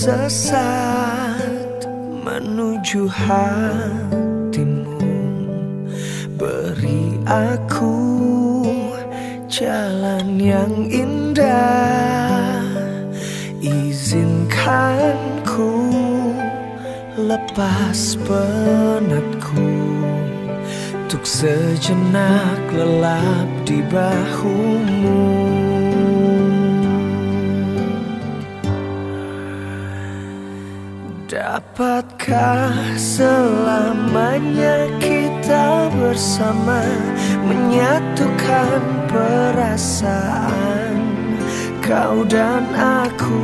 tersesat menuju hatimu. Beri aku jalan yang indah, izinkan ku lepas penatku, untuk sejenak lelap di bahumu. Dapatkah selamanya kita bersama, menyatukan perasaan kau dan aku?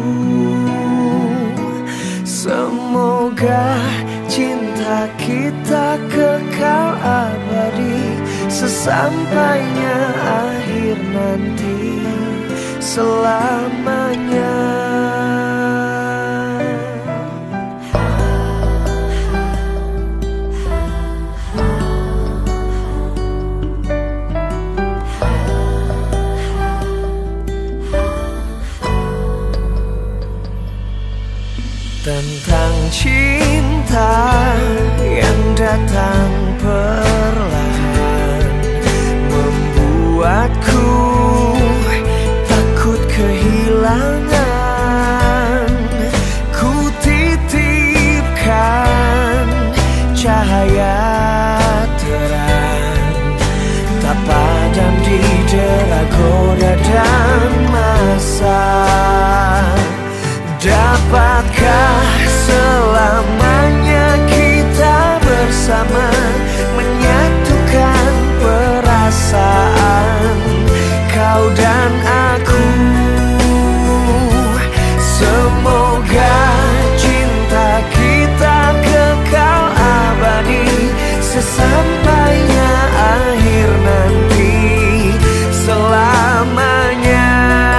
Semoga cinta kita kekal abadi, sesampainya akhir nanti, selamanya. Tentang cinta yang datang perlahan, membuatku takut kehilangan. Ku titipkan cahaya terang, tak padam di dera goda dan masa. Dapatkah selamanya kita bersama, menyatukan perasaan kau dan aku? Semoga cinta kita kekal abadi, sesampainya akhir nanti, selamanya.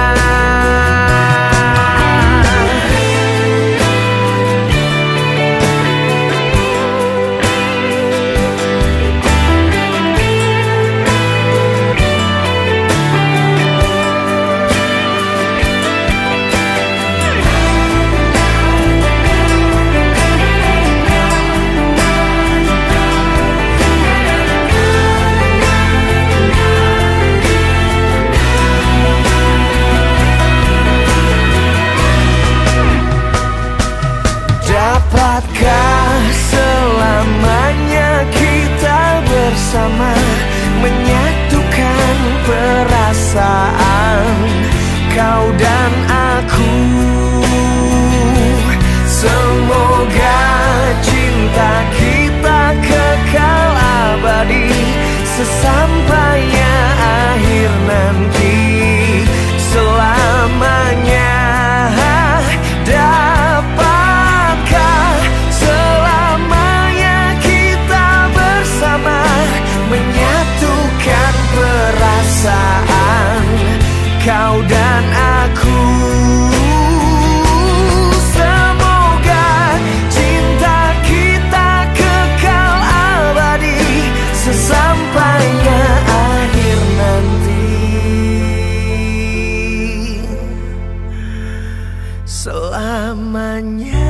Dapatkah selamanya kita bersama, menyatukan perasaan kau dan aku? Semoga cinta kita kekal abadi, sesampainya akhir nanti, selamanya. Menyatukan perasaan kau dan aku. Semoga cinta kita kekal abadi, sesampainya akhir nanti, selamanya.